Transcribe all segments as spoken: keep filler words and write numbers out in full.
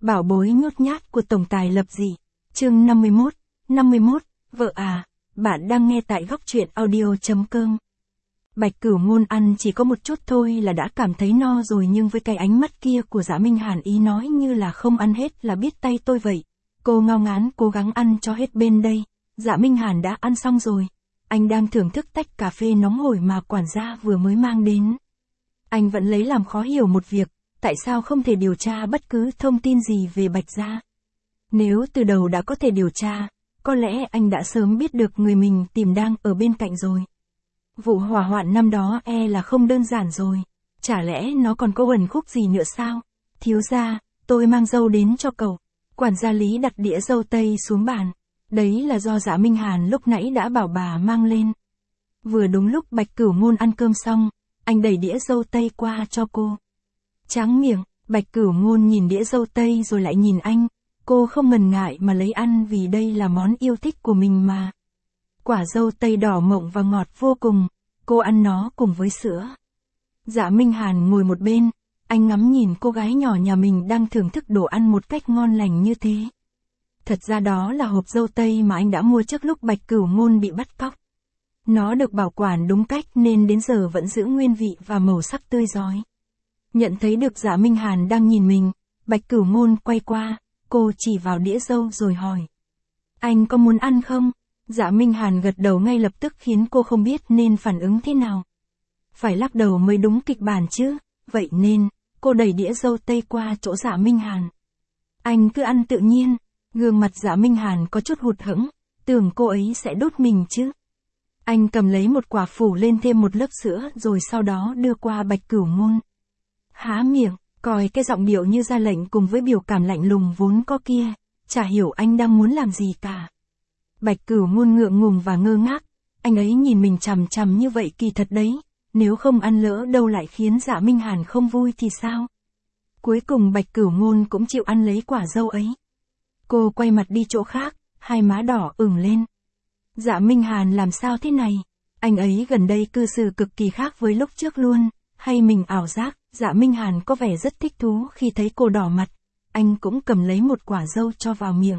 Bảo bối nhút nhát của tổng tài lập dị. Chương năm mươi mốt, năm mươi mốt, vợ à, bạn đang nghe tại góc truyện audio.com. Bạch Cửu Ngôn ăn chỉ có một chút thôi là đã cảm thấy no rồi, nhưng với cái ánh mắt kia của Dạ Minh Hàn ý nói như là không ăn hết là biết tay tôi vậy. Cô ngao ngán cố gắng ăn cho hết bên đây. Dạ Minh Hàn đã ăn xong rồi. Anh đang thưởng thức tách cà phê nóng hổi mà quản gia vừa mới mang đến. Anh vẫn lấy làm khó hiểu một việc, tại sao không thể điều tra bất cứ thông tin gì về Bạch gia? Nếu từ đầu đã có thể điều tra, có lẽ anh đã sớm biết được người mình tìm đang ở bên cạnh rồi. Vụ hỏa hoạn năm đó e là không đơn giản rồi. Chả lẽ nó còn có uẩn khúc gì nữa sao? Thiếu gia, tôi mang dâu đến cho cậu. Quản gia Lý đặt đĩa dâu tây xuống bàn. Đấy là do Dạ Minh Hàn lúc nãy đã bảo bà mang lên. Vừa đúng lúc Bạch Cửu Ngôn ăn cơm xong, anh đẩy đĩa dâu tây qua cho cô. Tráng miệng, Bạch Cửu Ngôn nhìn đĩa dâu tây rồi lại nhìn anh. Cô không ngần ngại mà lấy ăn vì đây là món yêu thích của mình mà. Quả dâu tây đỏ mọng và ngọt vô cùng, cô ăn nó cùng với sữa. Dạ Minh Hàn ngồi một bên, anh ngắm nhìn cô gái nhỏ nhà mình đang thưởng thức đồ ăn một cách ngon lành như thế. Thật ra đó là hộp dâu tây mà anh đã mua trước lúc Bạch Cửu Ngôn bị bắt cóc. Nó được bảo quản đúng cách nên đến giờ vẫn giữ nguyên vị và màu sắc tươi rói. Nhận thấy được Dạ Minh Hàn đang nhìn mình, Bạch Cửu Ngôn quay qua, cô chỉ vào đĩa dâu rồi hỏi. Anh có muốn ăn không? Dạ Minh Hàn gật đầu ngay lập tức khiến cô không biết nên phản ứng thế nào. Phải lắc đầu mới đúng kịch bản chứ, vậy nên, cô đẩy đĩa dâu tây qua chỗ Dạ Minh Hàn. Anh cứ ăn tự nhiên, gương mặt Dạ Minh Hàn có chút hụt hẫng, tưởng cô ấy sẽ đốt mình chứ. Anh cầm lấy một quả phủ lên thêm một lớp sữa rồi sau đó đưa qua Bạch Cửu Ngôn. Há miệng, coi cái giọng điệu như ra lệnh cùng với biểu cảm lạnh lùng vốn có kia, chả hiểu anh đang muốn làm gì cả. Bạch Cửu Ngôn ngượng ngùng và ngơ ngác, anh ấy nhìn mình chằm chằm như vậy kỳ thật đấy, nếu không ăn lỡ đâu lại khiến Dạ Minh Hàn không vui thì sao? Cuối cùng Bạch Cửu Ngôn cũng chịu ăn lấy quả dâu ấy. Cô quay mặt đi chỗ khác, hai má đỏ ửng lên. Dạ Minh Hàn làm sao thế này? Anh ấy gần đây cư xử cực kỳ khác với lúc trước luôn, hay mình ảo giác? Dạ Minh Hàn có vẻ rất thích thú khi thấy cô đỏ mặt. Anh cũng cầm lấy một quả dâu cho vào miệng.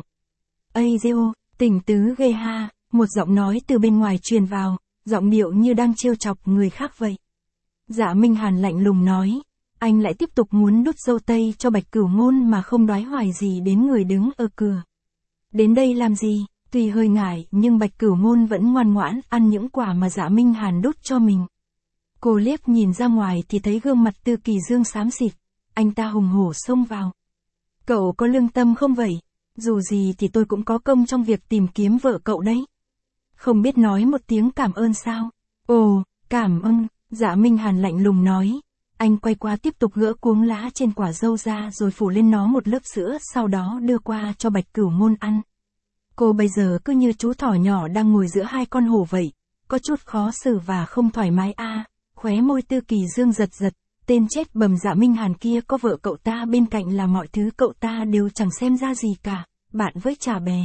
Ây dêu, tỉnh tứ ghê ha, một giọng nói từ bên ngoài truyền vào, giọng điệu như đang trêu chọc người khác vậy. Dạ Minh Hàn lạnh lùng nói, anh lại tiếp tục muốn đút dâu tây cho Bạch Cửu Ngôn mà không đoái hoài gì đến người đứng ở cửa. Đến đây làm gì? Tuy hơi ngại nhưng Bạch Cửu Ngôn vẫn ngoan ngoãn ăn những quả mà Dạ Minh Hàn đút cho mình. Cô liếc nhìn ra ngoài thì thấy gương mặt Tư Kỳ Dương xám xịt, anh ta hùng hổ xông vào. Cậu có lương tâm không vậy? Dù gì thì tôi cũng có công trong việc tìm kiếm vợ cậu đấy. Không biết nói một tiếng cảm ơn sao? Ồ, cảm ơn, Dạ Minh Hàn lạnh lùng nói. Anh quay qua tiếp tục gỡ cuống lá trên quả dâu ra rồi phủ lên nó một lớp sữa, sau đó đưa qua cho Bạch Cửu Ngôn ăn. Cô bây giờ cứ như chú thỏ nhỏ đang ngồi giữa hai con hổ vậy, có chút khó xử và không thoải mái a. À, khóe môi Tư Kỳ Dương giật giật, tên chết bầm Dạ Minh Hàn kia có vợ cậu ta bên cạnh là mọi thứ cậu ta đều chẳng xem ra gì cả, bạn với chả bè.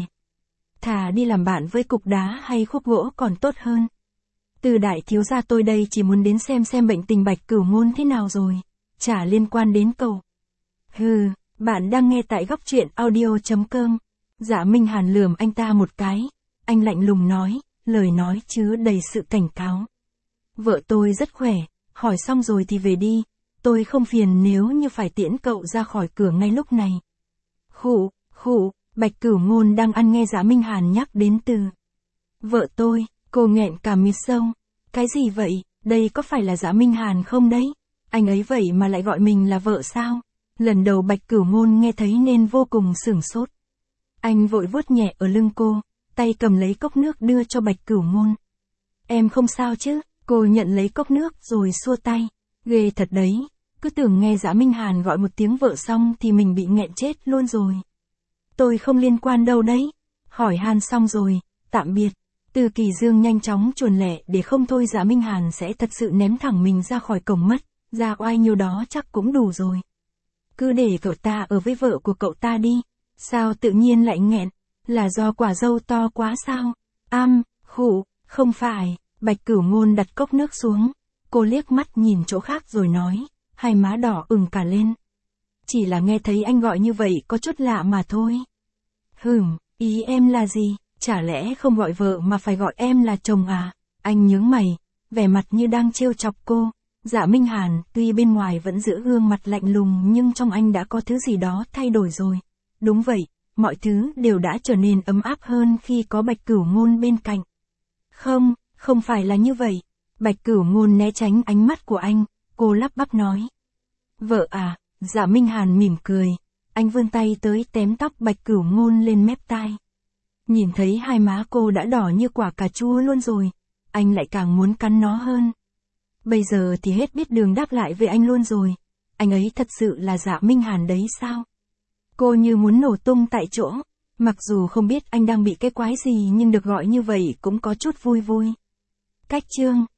Thà đi làm bạn với cục đá hay khúc gỗ còn tốt hơn. Từ đại thiếu gia tôi đây chỉ muốn đến xem xem bệnh tình Bạch Cửu Ngôn thế nào rồi, chả liên quan đến cậu. Hừ, bạn đang nghe tại góc truyện audio.com. Dạ Minh Hàn lườm anh ta một cái, anh lạnh lùng nói, lời nói chứa đầy sự cảnh cáo. Vợ tôi rất khỏe, hỏi xong rồi thì về đi, tôi không phiền nếu như phải tiễn cậu ra khỏi cửa ngay lúc này. Khụ, khụ, Bạch Cửu Ngôn đang ăn nghe Dạ Minh Hàn nhắc đến từ vợ tôi, cô nghẹn cả mít sông. Cái gì vậy, đây có phải là Dạ Minh Hàn không đấy? Anh ấy vậy mà lại gọi mình là vợ sao? Lần đầu Bạch Cửu Ngôn nghe thấy nên vô cùng sửng sốt. Anh vội vuốt nhẹ ở lưng cô, tay cầm lấy cốc nước đưa cho Bạch Cửu Ngôn. Em không sao chứ? Cô nhận lấy cốc nước rồi xua tay. Ghê thật đấy, cứ tưởng nghe Dạ Minh Hàn gọi một tiếng vợ xong thì mình bị nghẹn chết luôn rồi. Tôi không liên quan đâu đấy. Hỏi han xong rồi, tạm biệt. Từ Kỳ Dương nhanh chóng chuồn lẹ để không thôi Dạ Minh Hàn sẽ thật sự ném thẳng mình ra khỏi cổng mất, ra oai nhiêu đó chắc cũng đủ rồi. Cứ để cậu ta ở với vợ của cậu ta đi. Sao tự nhiên lại nghẹn? Là do quả dâu to quá sao? Am, khụ, không phải. Bạch Cửu Ngôn đặt cốc nước xuống. Cô liếc mắt nhìn chỗ khác rồi nói, hai má đỏ ửng cả lên. chỉ là nghe thấy anh gọi như vậy có chút lạ mà thôi. Hừm, ý em là gì, chả lẽ không gọi vợ mà phải gọi em là chồng à? Anh nhướng mày, vẻ mặt như đang trêu chọc cô. Dạ Minh Hàn, tuy bên ngoài vẫn giữ gương mặt lạnh lùng nhưng trong anh đã có thứ gì đó thay đổi rồi. Đúng vậy, mọi thứ đều đã trở nên ấm áp hơn khi có Bạch Cửu Ngôn bên cạnh. Không, không phải là như vậy. Bạch Cửu Ngôn né tránh ánh mắt của anh, cô lắp bắp nói. Vợ à, Dạ Minh Hàn mỉm cười. Anh vươn tay tới tém tóc Bạch Cửu Ngôn lên mép tai. Nhìn thấy hai má cô đã đỏ như quả cà chua luôn rồi, anh lại càng muốn cắn nó hơn. Bây giờ thì hết biết đường đáp lại với anh luôn rồi. Anh ấy thật sự là Dạ Minh Hàn đấy sao? Cô như muốn nổ tung tại chỗ. Mặc dù không biết anh đang bị cái quái gì nhưng được gọi như vậy cũng có chút vui vui. Cách chương